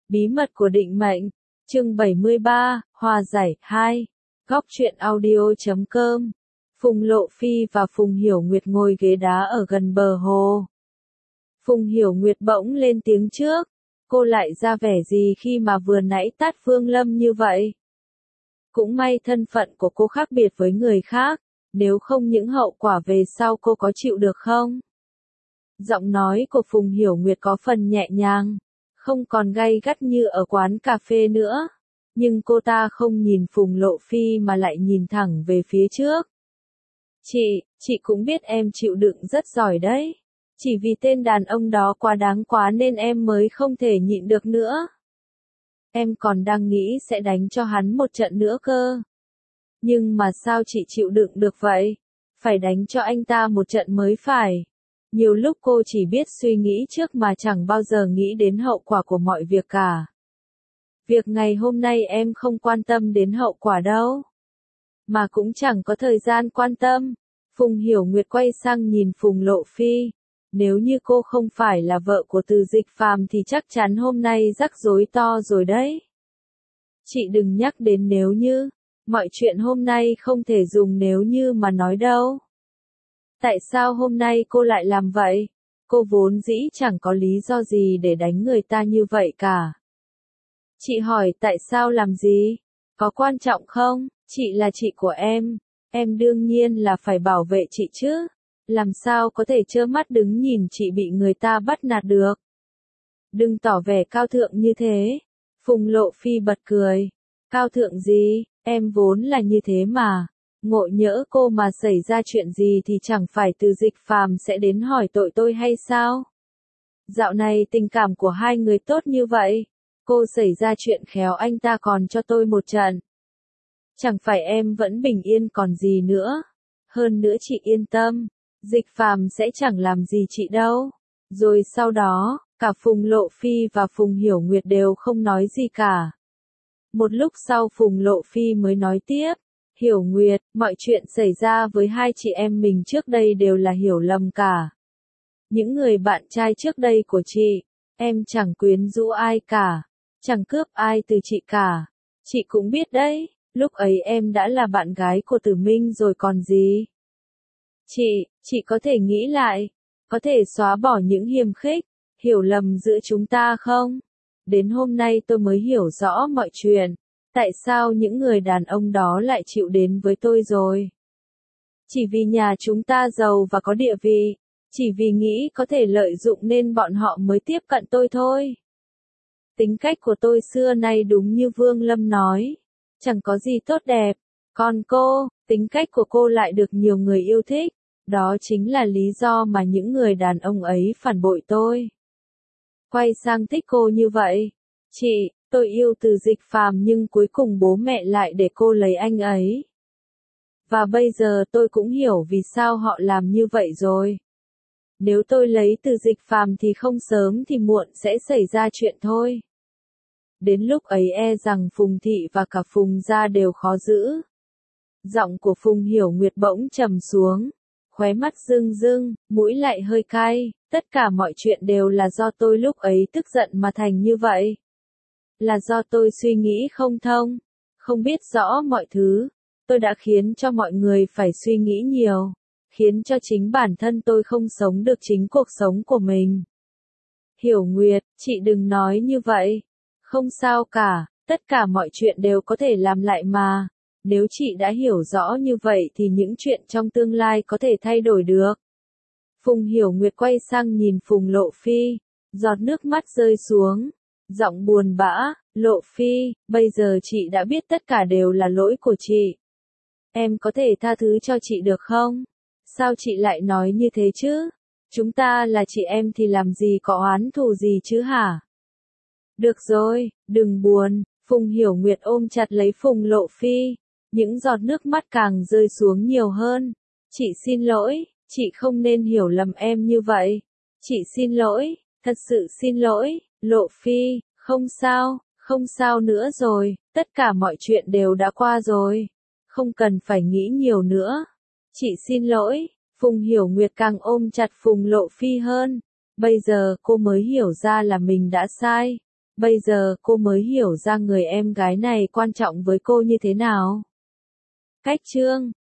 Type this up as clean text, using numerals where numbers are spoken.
Bí mật của định mệnh, chương 73, hòa giải 2, góc truyện audio.com. Phùng Lộ Phi và Phùng Hiểu Nguyệt ngồi ghế đá ở gần bờ hồ. Phùng Hiểu Nguyệt bỗng lên tiếng trước, cô lại ra vẻ gì khi mà vừa nãy tát Phương Lâm như vậy? Cũng may thân phận của cô khác biệt với người khác, nếu không những hậu quả về sau cô có chịu được không? Giọng nói của Phùng Hiểu Nguyệt có phần nhẹ nhàng, không còn gay gắt như ở quán cà phê nữa. Nhưng cô ta không nhìn Phùng Lộ Phi mà lại nhìn thẳng về phía trước. Chị cũng biết em chịu đựng rất giỏi đấy. Chỉ vì tên đàn ông đó quá đáng quá nên em mới không thể nhịn được nữa. Em còn đang nghĩ sẽ đánh cho hắn một trận nữa cơ. Nhưng mà sao chị chịu đựng được vậy? Phải đánh cho anh ta một trận mới phải. Nhiều lúc cô chỉ biết suy nghĩ trước mà chẳng bao giờ nghĩ đến hậu quả của mọi việc cả. Việc ngày hôm nay em không quan tâm đến hậu quả đâu. Mà cũng chẳng có thời gian quan tâm. Phùng Hiểu Nguyệt quay sang nhìn Phùng Lộ Phi. Nếu như cô không phải là vợ của Từ Dịch Phàm thì chắc chắn hôm nay rắc rối to rồi đấy. Chị đừng nhắc đến nếu như. Mọi chuyện hôm nay không thể dùng nếu như mà nói đâu. Tại sao hôm nay cô lại làm vậy? Cô vốn dĩ chẳng có lý do gì để đánh người ta như vậy cả. Chị hỏi tại sao làm gì? Có quan trọng không? Chị là chị của em đương nhiên là phải bảo vệ chị chứ. Làm sao có thể trơ mắt đứng nhìn chị bị người ta bắt nạt được? Đừng tỏ vẻ cao thượng như thế. Phùng Lộ Phi bật cười. Cao thượng gì? Em vốn là như thế mà. Ngộ nhỡ cô mà xảy ra chuyện gì thì chẳng phải Từ Dịch Phàm sẽ đến hỏi tội tôi hay sao? Dạo này tình cảm của hai người tốt như vậy. Cô xảy ra chuyện khéo anh ta còn cho tôi một trận. Chẳng phải em vẫn bình yên còn gì nữa. Hơn nữa chị yên tâm. Dịch Phàm sẽ chẳng làm gì chị đâu. Rồi sau đó, cả Phùng Lộ Phi và Phùng Hiểu Nguyệt đều không nói gì cả. Một lúc sau Phùng Lộ Phi mới nói tiếp. Hiểu Nguyệt, mọi chuyện xảy ra với hai chị em mình trước đây đều là hiểu lầm cả. Những người bạn trai trước đây của chị, em chẳng quyến rũ ai cả, chẳng cướp ai từ chị cả. Chị cũng biết đấy, lúc ấy em đã là bạn gái của Tử Minh rồi còn gì. Chị có thể nghĩ lại, có thể xóa bỏ những hiềm khích, hiểu lầm giữa chúng ta không? Đến hôm nay tôi mới hiểu rõ mọi chuyện. Tại sao những người đàn ông đó lại chịu đến với tôi rồi? Chỉ vì nhà chúng ta giàu và có địa vị, chỉ vì nghĩ có thể lợi dụng nên bọn họ mới tiếp cận tôi thôi. Tính cách của tôi xưa nay đúng như Vương Lâm nói, chẳng có gì tốt đẹp. Còn cô, tính cách của cô lại được nhiều người yêu thích, đó chính là lý do mà những người đàn ông ấy phản bội tôi. Quay sang thích cô như vậy. Tôi yêu Từ Dịch Phàm nhưng cuối cùng bố mẹ lại để cô lấy anh ấy. Và bây giờ tôi cũng hiểu vì sao họ làm như vậy rồi. Nếu tôi lấy Từ Dịch Phàm thì không sớm thì muộn sẽ xảy ra chuyện thôi. Đến lúc ấy e rằng Phùng Thị và cả Phùng gia đều khó giữ. Giọng của Phùng Hiểu Nguyệt bỗng trầm xuống, khóe mắt rưng rưng, mũi lại hơi cay. Tất cả mọi chuyện đều là do tôi lúc ấy tức giận mà thành như vậy. Là do tôi suy nghĩ không thông, không biết rõ mọi thứ. Tôi đã khiến cho mọi người phải suy nghĩ nhiều, khiến cho chính bản thân tôi không sống được chính cuộc sống của mình. Hiểu Nguyệt, chị đừng nói như vậy. Không sao cả, tất cả mọi chuyện đều có thể làm lại mà. Nếu chị đã hiểu rõ như vậy thì những chuyện trong tương lai có thể thay đổi được. Phùng Hiểu Nguyệt quay sang nhìn Phùng Lộ Phi, giọt nước mắt rơi xuống. Giọng buồn bã, Lộ Phi, bây giờ chị đã biết tất cả đều là lỗi của chị. Em có thể tha thứ cho chị được không? Sao chị lại nói như thế chứ? Chúng ta là chị em thì làm gì có oán thù gì chứ hả? Được rồi, đừng buồn. Phùng Hiểu Nguyệt ôm chặt lấy Phùng Lộ Phi. Những giọt nước mắt càng rơi xuống nhiều hơn. Chị xin lỗi, chị không nên hiểu lầm em như vậy. Chị xin lỗi, thật sự xin lỗi. Lộ Phi, không sao nữa rồi, tất cả mọi chuyện đều đã qua rồi. Không cần phải nghĩ nhiều nữa. Chị xin lỗi. Phùng Hiểu Nguyệt càng ôm chặt Phùng Lộ Phi hơn. Bây giờ cô mới hiểu ra là mình đã sai. Bây giờ cô mới hiểu ra người em gái này quan trọng với cô như thế nào. Cách chương